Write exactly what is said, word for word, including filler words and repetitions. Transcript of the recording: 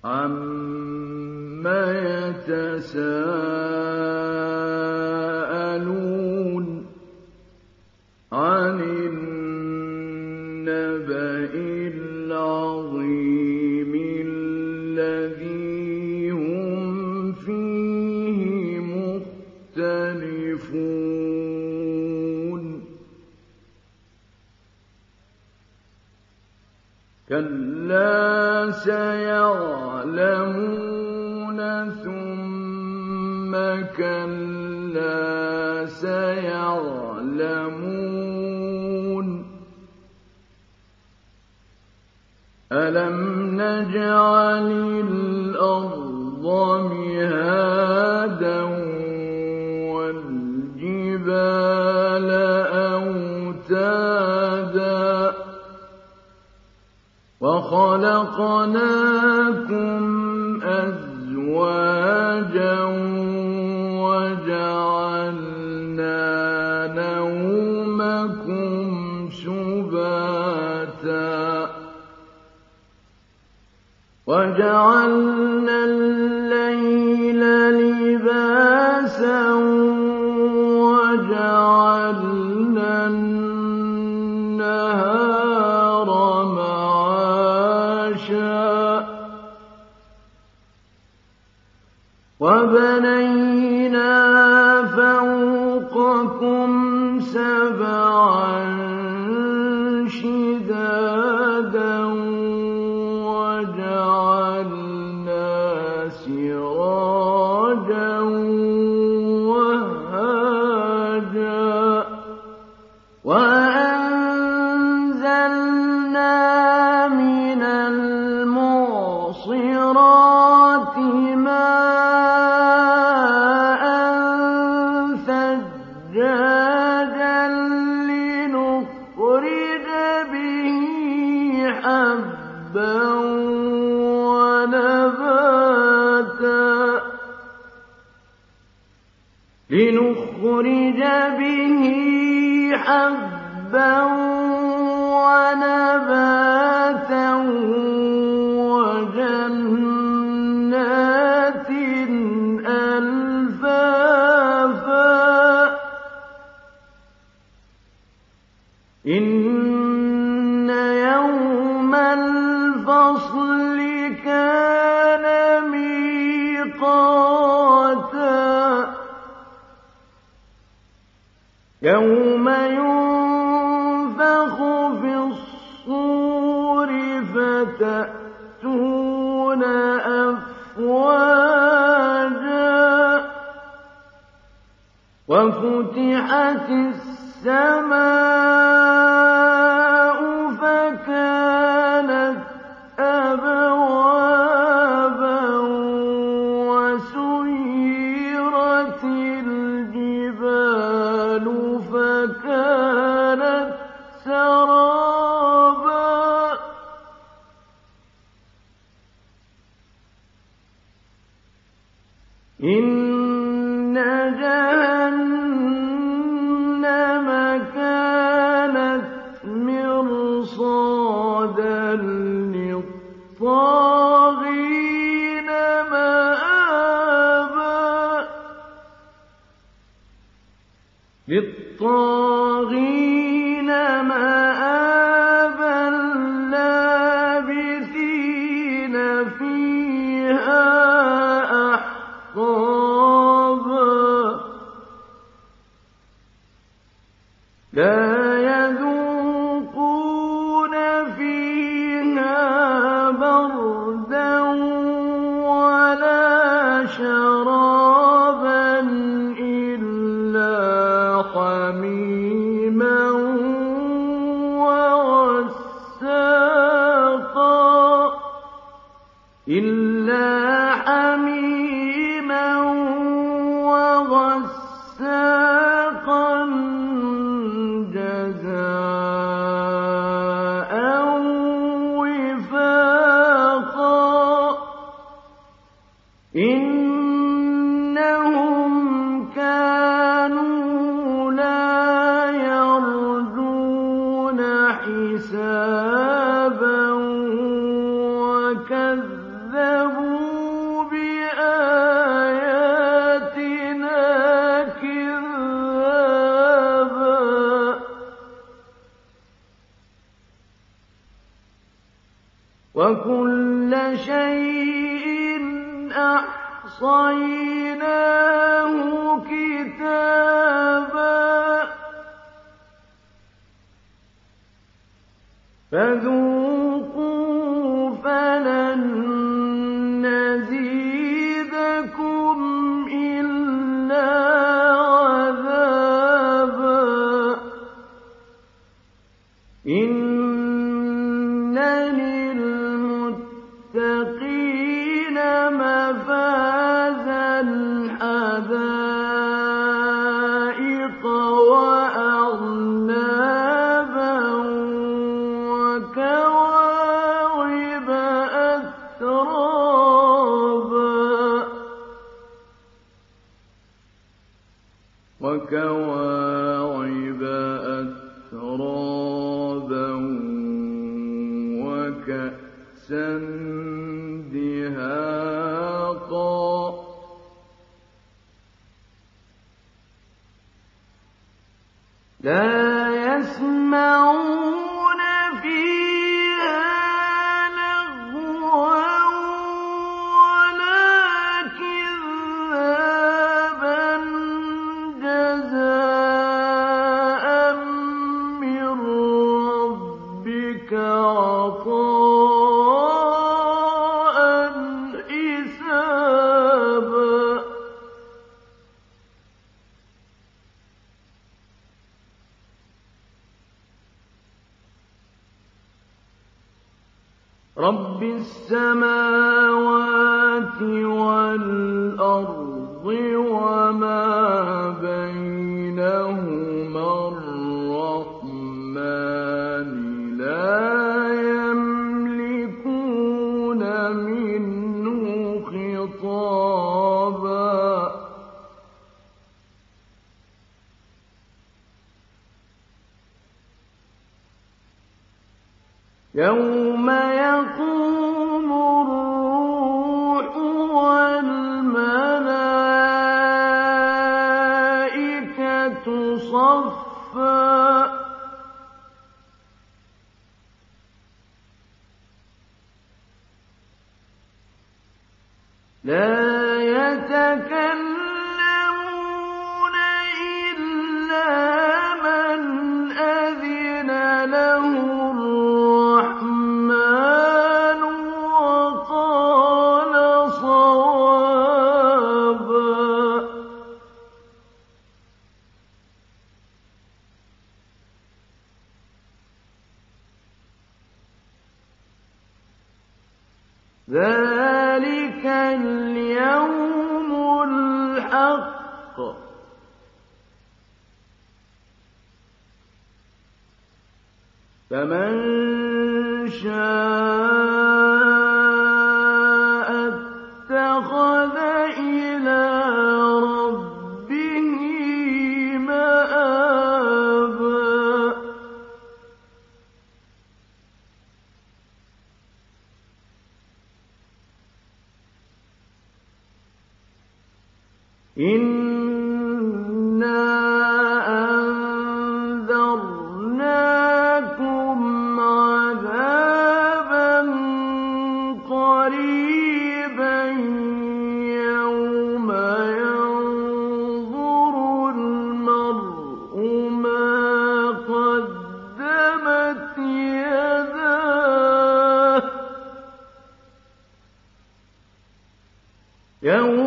عَمَّ يَتَسَاءَلُونَ عَنِ النَّبَإِ الْعَظِيمِ الَّذِي هُمْ فِيهِ مُخْتَلِفُونَ كَلَّا سَيَعْلَمُونَ ثُمَّ كَلَّا سَيَعْلَمُونَ أَلَمْ نَجْعَلِ الْأَرْضَ مِهَادًا وَالْجِبَالَ أَوْتَادًا وَخَلَقْنَاكُمْ أَزْوَاجًا وَجَعَلْنَا نَوْمَكُمْ سُبَاتًا وَجَعَلْنَا اللَّيْلَ لِبَاسًا وَجَعَلْنَا النَّهَارَ مَعَاشًا وَبَنَيْنَا فَوْقَكُمْ سَبْعًا شِدَادًا وَجَعَلْنَا سِرَاجًا وَهَّاجًا وَأَنزَلْنَا مِنَ الْمُعْصِرَاتِ مَاءً ثَجَّاجًا لِّنُخْرِجَ بِهِ حَبًّا ونباتا لنخرج به حبا ونباتا وجنات ألفافا إن يوم الفصل كان ميقاتا يوم ينفخ في الصور فتأتون أفواجا وفتحت السماء فكانت أبوابا وسيرت الجبال فكانت سرابا إن جهنم كانت مرصادا للطاغين مآبا للطاغين مآبا لابثين فيها أحقابا لا يذوقون فيها بردا ولا شرابا إلا حميما وغساقا إلا حميما وغساقا جزاء وفاقا إنهم كانوا لا يرجون حسابا وكذبوا كَذَّبُوا بِآيَاتِنَا كِذَّابًا وَكُلَّ شَيْءٍ أَحْصَيْنَاهُ كِتَابًا فَذُوقُوا فَلَن نَّزِيدَكُمْ إِلَّا عَذَابًا إِنَّ لِلْمُتَّقِينَ مَفَازًا حَدَائِقَ وَأَعْنَابًا وَكَوَاعِبَ أَتْرَابًا وَكَوَاعِبَ أَتْرَابًا وَكَأْسًا دِهَاقًا لَا يَسْمَعُونَ فِيهَا لَغْوًا وَلَا كِذَّابًا جَزَاءً مِّن رَّبِّكَ عَطَاءً حِسَابًا رَبِّ السَّمَاوَاتِ وَالْأَرْضِ وَمَا بَيْنَهُمَا الرَّحْمَٰنِ لَا يَمْلِكُونَ مِنْهُ خِطَابًا يَوْمَ يَقُومُ الرُّوحُ وَالْمَلَائِكَةُ صَفًّا لَا يَتَكَلَّمُونَ إِلَّا مَنْ أَذِنَ لَهُ الرَّحْمَٰنُ وَقَالَ صَوَابًا ذَٰلِكَ الْيَوْمُ الْحَقُّ فَمَن شَاءَ اتَّخَذَ إِلَىٰ رَبِّهِ مَآبًا إِنَّا أَنذَرْنَاكُمْ عَذَابًا قَرِيبًا يَوْمَ يَنظُرُ الْمَرْءُ مَا قَدَّمَتْ يَدَاهُ يَوْمَ